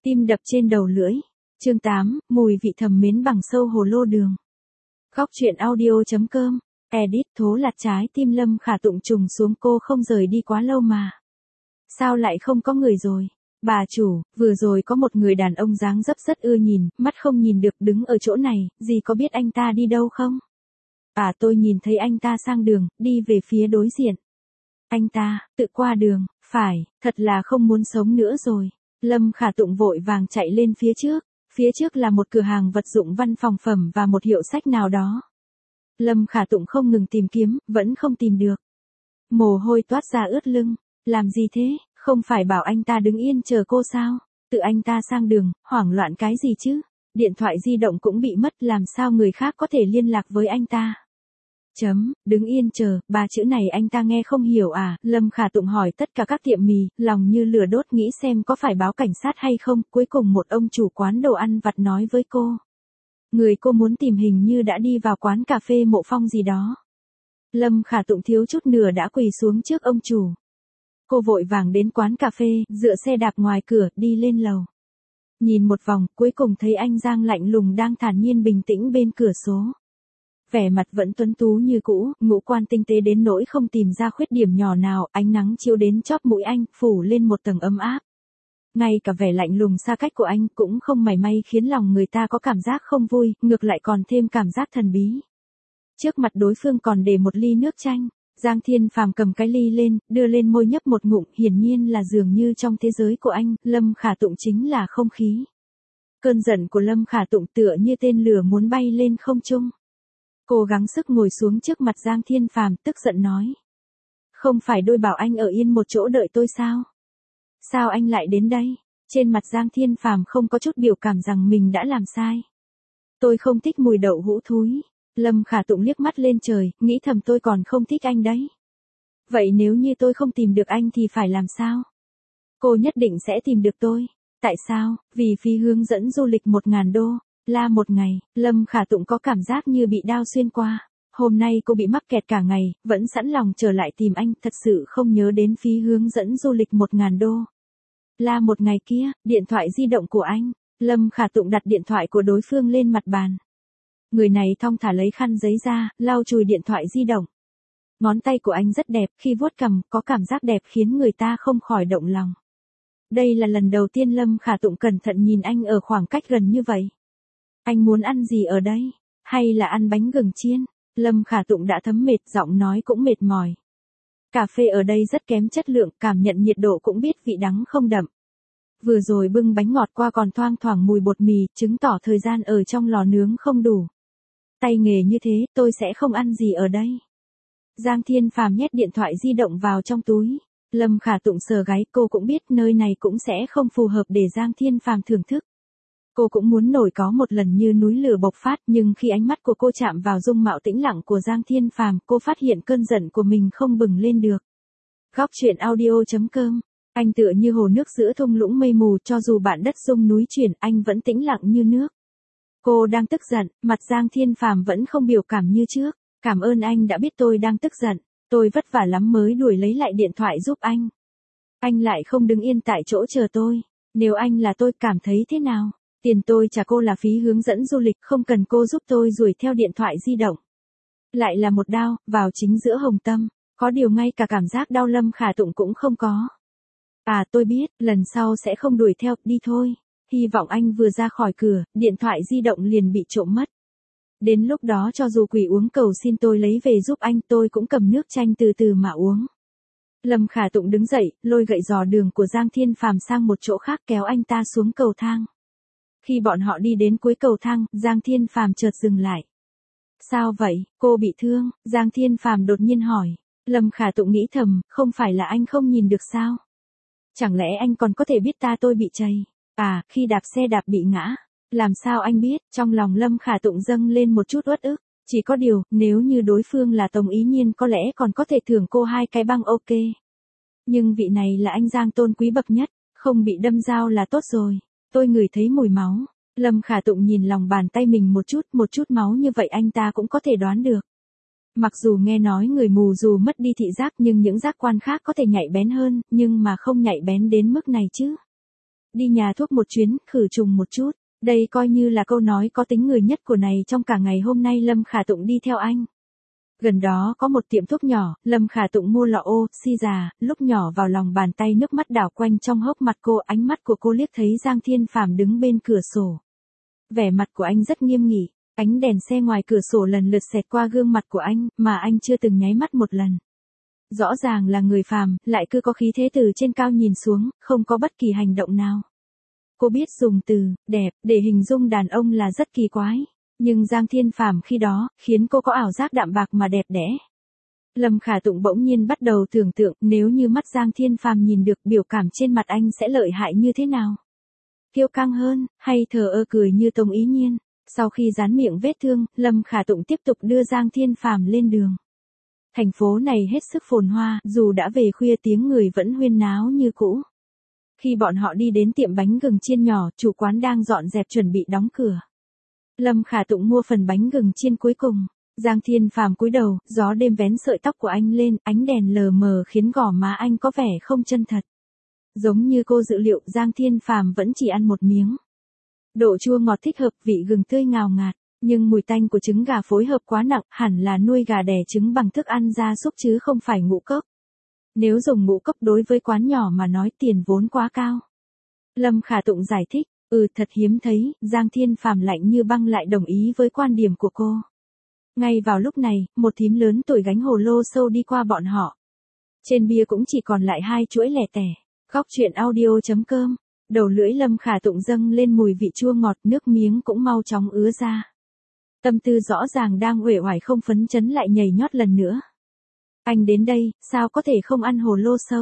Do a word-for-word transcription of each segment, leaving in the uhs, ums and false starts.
Tim đập trên đầu lưỡi. Chương tám, mùi vị thầm mến bằng sâu hồ lô đường. Góc truyện audio.com. Edit thố lạt trái tim Lâm Khả Tụng trùng xuống, cô không rời đi quá lâu mà. Sao lại không có người rồi? Bà chủ, vừa rồi có một người đàn ông dáng dấp rất ưa nhìn, mắt không nhìn được đứng ở chỗ này, dì có biết anh ta đi đâu không? À, tôi nhìn thấy anh ta sang đường, đi về phía đối diện. Anh ta, tự qua đường, phải, thật là không muốn sống nữa rồi. Lâm Khả Tụng vội vàng chạy lên phía trước, phía trước là một cửa hàng vật dụng văn phòng phẩm và một hiệu sách nào đó. Lâm Khả Tụng không ngừng tìm kiếm, vẫn không tìm được. Mồ hôi toát ra ướt lưng, làm gì thế, không phải bảo anh ta đứng yên chờ cô sao? Tự anh ta sang đường, hoảng loạn cái gì chứ? Điện thoại di động cũng bị mất, làm sao người khác có thể liên lạc với anh ta? Chấm, đứng yên chờ, ba chữ này anh ta nghe không hiểu à? Lâm Khả Tụng hỏi tất cả các tiệm mì, lòng như lửa đốt nghĩ xem có phải báo cảnh sát hay không. Cuối cùng một ông chủ quán đồ ăn vặt nói với cô. Người cô muốn tìm hình như đã đi vào quán cà phê Mộ Phong gì đó. Lâm Khả Tụng thiếu chút nữa đã quỳ xuống trước ông chủ. Cô vội vàng đến quán cà phê, dựa xe đạp ngoài cửa, đi lên lầu. Nhìn một vòng, cuối cùng thấy anh Giang lạnh lùng đang thản nhiên bình tĩnh bên cửa sổ. Vẻ mặt vẫn tuấn tú như cũ, ngũ quan tinh tế đến nỗi không tìm ra khuyết điểm nhỏ nào, ánh nắng chiếu đến chóp mũi anh, phủ lên một tầng ấm áp. Ngay cả vẻ lạnh lùng xa cách của anh cũng không mảy may khiến lòng người ta có cảm giác không vui, ngược lại còn thêm cảm giác thần bí. Trước mặt đối phương còn để một ly nước chanh, Giang Thiên Phàm cầm cái ly lên, đưa lên môi nhấp một ngụm, hiển nhiên là dường như trong thế giới của anh, Lâm Khả Tụng chính là không khí. Cơn giận của Lâm Khả Tụng tựa như tên lửa muốn bay lên không trung. Cô gắng sức ngồi xuống trước mặt Giang Thiên Phàm, tức giận nói. Không phải tôi bảo anh ở yên một chỗ đợi tôi sao? Sao anh lại đến đây? Trên mặt Giang Thiên Phàm không có chút biểu cảm rằng mình đã làm sai. Tôi không thích mùi đậu hũ thúi. Lâm Khả Tụng liếc mắt lên trời, nghĩ thầm tôi còn không thích anh đấy. Vậy nếu như tôi không tìm được anh thì phải làm sao? Cô nhất định sẽ tìm được tôi. Tại sao? Vì phí hướng dẫn du lịch một ngàn đô. La một ngày, Lâm Khả Tụng có cảm giác như bị đao xuyên qua. Hôm nay cô bị mắc kẹt cả ngày, vẫn sẵn lòng trở lại tìm anh, thật sự không nhớ đến phí hướng dẫn du lịch một ngàn đô. La một ngày kia, điện thoại di động của anh. Lâm Khả Tụng đặt điện thoại của đối phương lên mặt bàn. Người này thong thả lấy khăn giấy ra, lau chùi điện thoại di động. Ngón tay của anh rất đẹp, khi vuốt cầm, có cảm giác đẹp khiến người ta không khỏi động lòng. Đây là lần đầu tiên Lâm Khả Tụng cẩn thận nhìn anh ở khoảng cách gần như vậy. Anh muốn ăn gì ở đây? Hay là ăn bánh gừng chiên? Lâm Khả Tụng đã thấm mệt, giọng nói cũng mệt mỏi. Cà phê ở đây rất kém chất lượng, cảm nhận nhiệt độ cũng biết vị đắng không đậm. Vừa rồi bưng bánh ngọt qua còn thoang thoảng mùi bột mì, chứng tỏ thời gian ở trong lò nướng không đủ. Tay nghề như thế, tôi sẽ không ăn gì ở đây. Giang Thiên Phàm nhét điện thoại di động vào trong túi. Lâm Khả Tụng sờ gáy, cô cũng biết nơi này cũng sẽ không phù hợp để Giang Thiên Phàm thưởng thức. Cô cũng muốn nổi có một lần như núi lửa bộc phát, nhưng khi ánh mắt của cô chạm vào dung mạo tĩnh lặng của Giang Thiên Phàm, cô phát hiện cơn giận của mình không bừng lên được. Góc truyện audio.com. Anh tựa như hồ nước giữa thung lũng mây mù, cho dù bạn đất rung núi chuyển, anh vẫn tĩnh lặng như nước. Cô đang tức giận, mặt Giang Thiên Phàm vẫn không biểu cảm như trước. Cảm ơn anh đã biết tôi đang tức giận, tôi vất vả lắm mới đuổi lấy lại điện thoại giúp anh. Anh lại không đứng yên tại chỗ chờ tôi. Nếu anh là tôi, cảm thấy thế nào? Tiền tôi trả cô là phí hướng dẫn du lịch, không cần cô giúp tôi đuổi theo điện thoại di động. Lại là một đao, vào chính giữa hồng tâm. Có điều ngay cả cảm giác đau Lâm Khả Tụng cũng không có. À, tôi biết, lần sau sẽ không đuổi theo, đi thôi. Hy vọng anh vừa ra khỏi cửa, điện thoại di động liền bị trộm mất. Đến lúc đó cho dù quỷ uống cầu xin tôi lấy về giúp anh, tôi cũng cầm nước chanh từ từ mà uống. Lâm Khả Tụng đứng dậy, lôi gậy dò đường của Giang Thiên Phàm sang một chỗ khác, kéo anh ta xuống cầu thang. Khi bọn họ đi đến cuối cầu thang, Giang Thiên Phàm chợt dừng lại. Sao vậy, cô bị thương? Giang Thiên Phàm đột nhiên hỏi. Lâm Khả Tụng nghĩ thầm, không phải là anh không nhìn được sao? Chẳng lẽ anh còn có thể biết ta tôi bị trầy? À, khi đạp xe đạp bị ngã. Làm sao anh biết? Trong lòng Lâm Khả Tụng dâng lên một chút uất ức. Chỉ có điều, nếu như đối phương là Tống Ý Nhiên có lẽ còn có thể thưởng cô hai cái băng ok. Nhưng vị này là anh Giang tôn quý bậc nhất, không bị đâm dao là tốt rồi. Tôi ngửi thấy mùi máu. Lâm Khả Tụng nhìn lòng bàn tay mình một chút, một chút máu như vậy anh ta cũng có thể đoán được. Mặc dù nghe nói người mù dù mất đi thị giác nhưng những giác quan khác có thể nhạy bén hơn, nhưng mà không nhạy bén đến mức này chứ. đi nhà thuốc một chuyến, khử trùng một chút. Đây coi như là câu nói có tính người nhất của này trong cả ngày hôm nay Lâm Khả Tụng đi theo anh. Gần đó có một tiệm thuốc nhỏ, Lâm Khả Tụng mua lọ oxy già, lúc nhỏ vào lòng bàn tay nước mắt đảo quanh trong hốc mặt cô, ánh mắt của cô liếc thấy Giang Thiên Phàm đứng bên cửa sổ. Vẻ mặt của anh rất nghiêm nghị, ánh đèn xe ngoài cửa sổ lần lượt xẹt qua gương mặt của anh, mà anh chưa từng nháy mắt một lần. Rõ ràng là người phàm, lại cứ có khí thế từ trên cao nhìn xuống, không có bất kỳ hành động nào. Cô biết dùng từ đẹp để hình dung đàn ông là rất kỳ quái, nhưng Giang Thiên Phàm khi đó khiến cô có ảo giác đạm bạc mà đẹp đẽ. Lâm Khả Tụng bỗng nhiên bắt đầu tưởng tượng, nếu như mắt Giang Thiên Phàm nhìn được, biểu cảm trên mặt anh sẽ lợi hại như thế nào? Kiêu căng hơn, hay thờ ơ cười như Tống Ý Nhiên? Sau khi dán miệng vết thương, Lâm Khả Tụng tiếp tục đưa Giang Thiên Phàm lên đường. Thành phố này hết sức phồn hoa, dù đã về khuya tiếng người vẫn huyên náo như cũ. Khi bọn họ đi đến tiệm bánh gừng chiên nhỏ, chủ quán đang dọn dẹp chuẩn bị đóng cửa. Lâm Khả Tụng mua phần bánh gừng chiên cuối cùng. Giang Thiên Phàm cúi đầu, gió đêm vén sợi tóc của anh lên, ánh đèn lờ mờ khiến gò má anh có vẻ không chân thật. Giống như cô dự liệu, Giang Thiên Phàm vẫn chỉ ăn một miếng. Độ chua ngọt thích hợp, vị gừng tươi ngào ngạt, nhưng mùi tanh của trứng gà phối hợp quá nặng, hẳn là nuôi gà đẻ trứng bằng thức ăn gia súc chứ không phải ngũ cốc. Nếu dùng ngũ cốc đối với quán nhỏ mà nói tiền vốn quá cao. Lâm Khả Tụng giải thích, ừ thật hiếm thấy, Giang Thiên Phàm lạnh như băng lại đồng ý với quan điểm của cô. Ngay vào lúc này, một thím lớn tuổi gánh hồ lô sâu đi qua bọn họ. Trên bia cũng chỉ còn lại hai chuỗi lẻ tẻ. Góc truyện audio chấm com. Đầu lưỡi Lâm Khả Tụng dâng lên mùi vị chua ngọt, nước miếng cũng mau chóng ứa ra. Tâm tư rõ ràng đang uể oải không phấn chấn lại nhảy nhót lần nữa. Anh đến đây, sao có thể không ăn hồ lô sâu?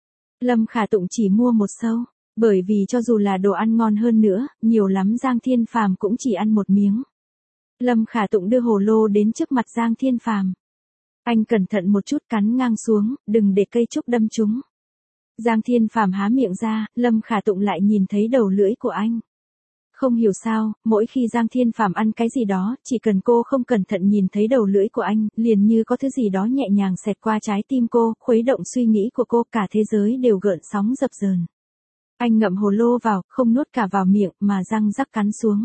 Lâm Khả Tụng chỉ mua một sâu, bởi vì cho dù là đồ ăn ngon hơn nữa, nhiều lắm Giang Thiên Phàm cũng chỉ ăn một miếng. Lâm Khả Tụng đưa hồ lô đến trước mặt Giang Thiên Phàm. Anh cẩn thận một chút cắn ngang xuống, đừng để cây trúc đâm trúng. Giang Thiên Phàm há miệng ra, Lâm Khả Tụng lại nhìn thấy đầu lưỡi của anh. Không hiểu sao, mỗi khi Giang Thiên Phàm ăn cái gì đó, chỉ cần cô không cẩn thận nhìn thấy đầu lưỡi của anh, liền như có thứ gì đó nhẹ nhàng xẹt qua trái tim cô, khuấy động suy nghĩ của cô, cả thế giới đều gợn sóng dập dờn. Anh ngậm hồ lô vào, không nuốt cả vào miệng, mà răng rắc cắn xuống.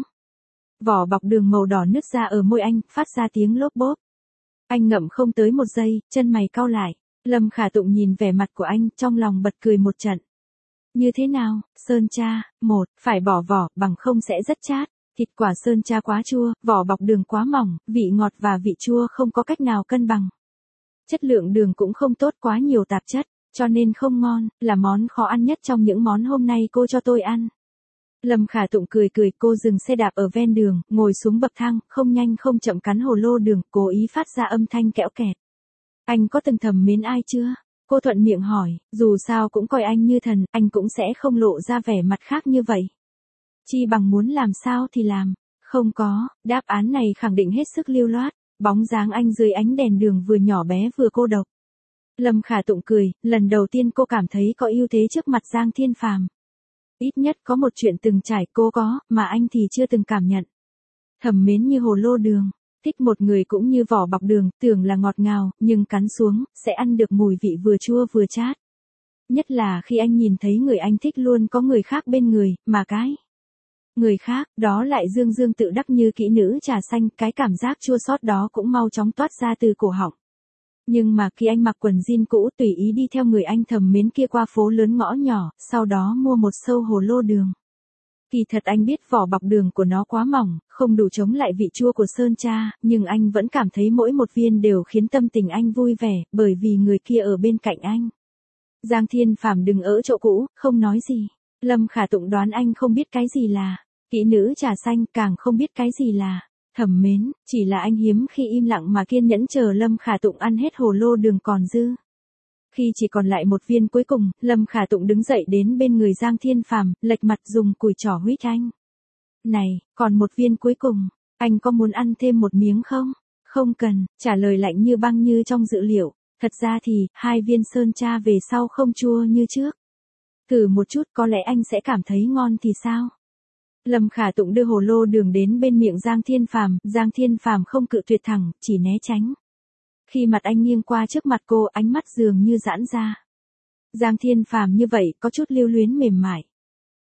Vỏ bọc đường màu đỏ nứt ra ở môi anh, phát ra tiếng lốp bốp. Anh ngậm không tới một giây, chân mày cau lại. Lâm Khả Tụng nhìn vẻ mặt của anh, trong lòng bật cười một trận. Như thế nào, sơn cha? Một, phải bỏ vỏ, bằng không sẽ rất chát. Thịt quả sơn cha quá chua, vỏ bọc đường quá mỏng, vị ngọt và vị chua không có cách nào cân bằng. Chất lượng đường cũng không tốt, quá nhiều tạp chất, cho nên không ngon, là món khó ăn nhất trong những món hôm nay cô cho tôi ăn. Lâm Khả Tụng cười cười, cô dừng xe đạp ở ven đường, ngồi xuống bậc thang, không nhanh không chậm cắn hồ lô đường, cố ý phát ra âm thanh kẽo kẹt. Anh có từng thầm mến ai chưa? Cô thuận miệng hỏi, dù sao cũng coi anh như thần, anh cũng sẽ không lộ ra vẻ mặt khác như vậy. Chi bằng muốn làm sao thì làm. Không có, đáp án này khẳng định hết sức lưu loát, bóng dáng anh dưới ánh đèn đường vừa nhỏ bé vừa cô độc. Lâm Khả Tụng cười, lần đầu tiên cô cảm thấy có ưu thế trước mặt Giang Thiên Phàm. Ít nhất có một chuyện từng trải cô có, mà anh thì chưa từng cảm nhận. Thầm mến như hồ lô đường, thích một người cũng như vỏ bọc đường, tưởng là ngọt ngào, nhưng cắn xuống, sẽ ăn được mùi vị vừa chua vừa chát. Nhất là khi anh nhìn thấy người anh thích luôn có người khác bên người, mà cái người khác, đó lại dương dương tự đắc như kỹ nữ trà xanh, cái cảm giác chua xót đó cũng mau chóng toát ra từ cổ họng. Nhưng mà khi anh mặc quần jean cũ tùy ý đi theo người anh thầm mến kia qua phố lớn ngõ nhỏ, sau đó mua một sâu hồ lô đường. Kỳ thật anh biết vỏ bọc đường của nó quá mỏng, không đủ chống lại vị chua của sơn cha, nhưng anh vẫn cảm thấy mỗi một viên đều khiến tâm tình anh vui vẻ, bởi vì người kia ở bên cạnh anh. Giang Thiên Phàm đừng ở chỗ cũ, không nói gì. Lâm Khả Tụng đoán anh không biết cái gì là kỹ nữ trà xanh, càng không biết cái gì là thầm mến, chỉ là anh hiếm khi im lặng mà kiên nhẫn chờ Lâm Khả Tụng ăn hết hồ lô đường còn dư. Khi chỉ còn lại một viên cuối cùng, Lâm Khả Tụng đứng dậy đến bên người Giang Thiên Phàm, lệch mặt dùng cùi trỏ huýt anh. Này, còn một viên cuối cùng, anh có muốn ăn thêm một miếng không? Không cần, trả lời lạnh như băng như trong dự liệu. Thật ra thì, hai viên sơn cha về sau không chua như trước. Thử một chút có lẽ anh sẽ cảm thấy ngon thì sao? Lâm Khả Tụng đưa hồ lô đường đến bên miệng Giang Thiên Phàm, Giang Thiên Phàm không cự tuyệt thẳng, chỉ né tránh. Khi mặt anh nghiêng qua trước mặt cô, ánh mắt dường như giãn ra. Giang Thiên Phàm như vậy có chút lưu luyến mềm mại.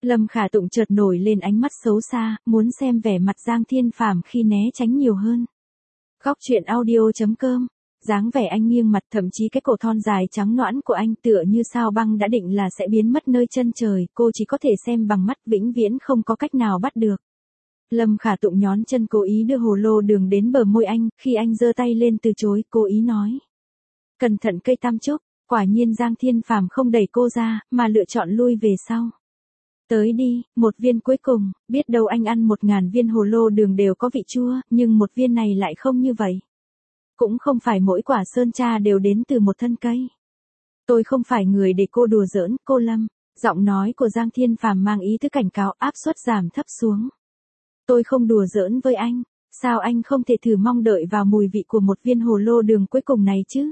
Lâm Khả Tụng chợt nổi lên ánh mắt xấu xa, muốn xem vẻ mặt Giang Thiên Phàm khi né tránh nhiều hơn. Góc truyện audio chấm com. Dáng vẻ anh nghiêng mặt, thậm chí cái cổ thon dài trắng nõn của anh tựa như sao băng đã định là sẽ biến mất nơi chân trời, cô chỉ có thể xem bằng mắt, vĩnh viễn không có cách nào bắt được. Lâm Khả Tụng nhón chân cố ý đưa hồ lô đường đến bờ môi anh, khi anh giơ tay lên từ chối, cố ý nói. Cẩn thận cây tam trúc, quả nhiên Giang Thiên Phàm không đẩy cô ra, mà lựa chọn lui về sau. Tới đi, một viên cuối cùng, biết đâu anh ăn một ngàn viên hồ lô đường đều có vị chua, nhưng một viên này lại không như vậy. Cũng không phải mỗi quả sơn tra đều đến từ một thân cây. Tôi không phải người để cô đùa giỡn, cô Lâm. Giọng nói của Giang Thiên Phàm mang ý tứ cảnh cáo, áp suất giảm thấp xuống. Tôi không đùa giỡn với anh, sao anh không thể thử mong đợi vào mùi vị của một viên hồ lô đường cuối cùng này chứ?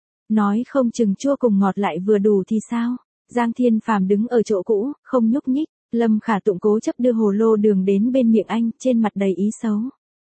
Nói không chừng chua cùng ngọt lại vừa đủ thì sao? Giang Thiên Phàm đứng ở chỗ cũ, không nhúc nhích. Lâm Khả Tụng cố chấp đưa hồ lô đường đến bên miệng anh, trên mặt đầy ý xấu.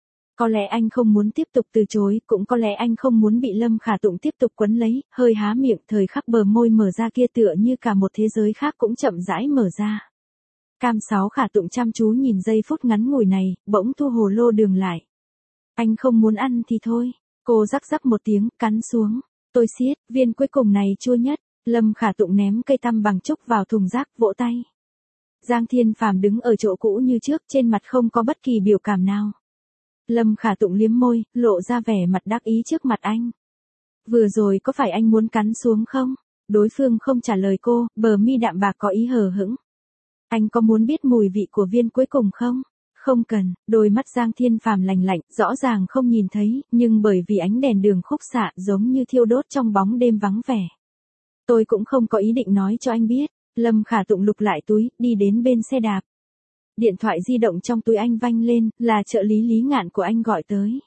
Có lẽ anh không muốn tiếp tục từ chối, cũng có lẽ anh không muốn bị Lâm Khả Tụng tiếp tục quấn lấy, hơi há miệng, thời khắc bờ môi mở ra kia tựa như cả một thế giới khác cũng chậm rãi mở ra. Cam Sáu Khả Tụng chăm chú nhìn giây phút ngắn ngủi này, bỗng thu hồ lô đường lại. Anh không muốn ăn thì thôi. Cô rắc rắc một tiếng, cắn xuống. Tôi xiết, viên cuối cùng này chua nhất. Lâm Khả Tụng ném cây tăm bằng trúc vào thùng rác, vỗ tay. Giang Thiên Phàm đứng ở chỗ cũ như trước, trên mặt không có bất kỳ biểu cảm nào. Lâm Khả Tụng liếm môi, lộ ra vẻ mặt đắc ý trước mặt anh. Vừa rồi có phải anh muốn cắn xuống không? Đối phương không trả lời cô, bờ mi đạm bạc có ý hờ hững. Anh có muốn biết mùi vị của viên cuối cùng không? Không cần. Đôi mắt Giang Thiên Phàm lạnh lạnh, rõ ràng không nhìn thấy, nhưng bởi vì ánh đèn đường khúc xạ giống như thiêu đốt trong bóng đêm vắng vẻ. Tôi cũng không có ý định nói cho anh biết. Lâm Khả Tụng lục lại túi, đi đến bên xe đạp. Điện thoại di động trong túi anh vang lên, là trợ lý Lý Ngạn của anh gọi tới.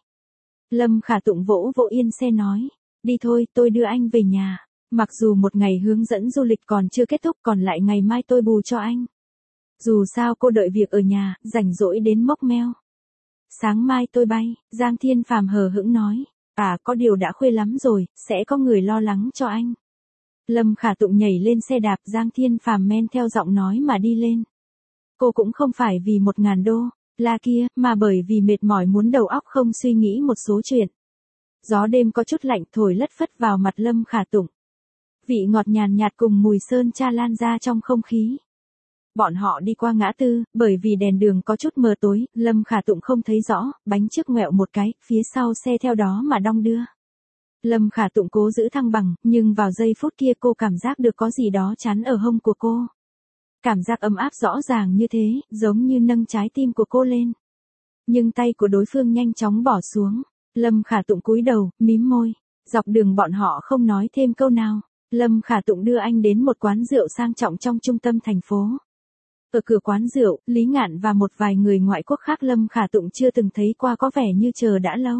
Lâm Khả Tụng vỗ vỗ yên xe nói, đi thôi, tôi đưa anh về nhà. Mặc dù một ngày hướng dẫn du lịch còn chưa kết thúc, còn lại ngày mai tôi bù cho anh. Dù sao cô đợi việc ở nhà, rảnh rỗi đến mốc meo. Sáng mai tôi bay, Giang Thiên Phàm hờ hững nói, à có điều đã khuya lắm rồi, sẽ có người lo lắng cho anh. Lâm Khả Tụng nhảy lên xe đạp, Giang Thiên Phàm men theo giọng nói mà đi lên. Cô cũng không phải vì một ngàn đô, là kia, mà bởi vì mệt mỏi muốn đầu óc không suy nghĩ một số chuyện. Gió đêm có chút lạnh thổi lất phất vào mặt Lâm Khả Tụng. Vị ngọt nhàn nhạt cùng mùi sơn tra lan ra trong không khí. Bọn họ đi qua ngã tư, bởi vì đèn đường có chút mờ tối, Lâm Khả Tụng không thấy rõ, bánh trước ngoẹo một cái, phía sau xe theo đó mà đong đưa. Lâm Khả Tụng cố giữ thăng bằng, nhưng vào giây phút kia cô cảm giác được có gì đó chắn ở hông của cô. Cảm giác ấm áp rõ ràng như thế, giống như nâng trái tim của cô lên. Nhưng tay của đối phương nhanh chóng bỏ xuống. Lâm Khả Tụng cúi đầu, mím môi. Dọc đường bọn họ không nói thêm câu nào. Lâm Khả Tụng đưa anh đến một quán rượu sang trọng trong trung tâm thành phố. Ở cửa quán rượu, Lý Ngạn và một vài người ngoại quốc khác Lâm Khả Tụng chưa từng thấy qua có vẻ như chờ đã lâu.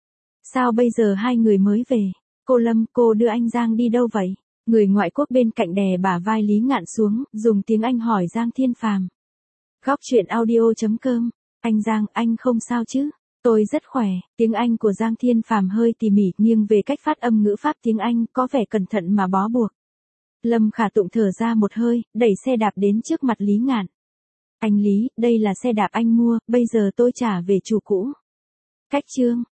Sao bây giờ hai người mới về? Cô Lâm, cô đưa anh Giang đi đâu vậy? Người ngoại quốc bên cạnh đè bả vai Lý Ngạn xuống, dùng tiếng Anh hỏi Giang Thiên Phàm. Góc truyện audio chấm com. Anh Giang, anh không sao chứ? Tôi rất khỏe. Tiếng Anh của Giang Thiên Phàm hơi tỉ mỉ nghiêng về cách phát âm ngữ pháp tiếng Anh, có vẻ cẩn thận mà bó buộc. Lâm Khả Tụng thở ra một hơi, đẩy xe đạp đến trước mặt Lý Ngạn. Anh Lý, đây là xe đạp anh mua, bây giờ tôi trả về chủ cũ. Cách chương.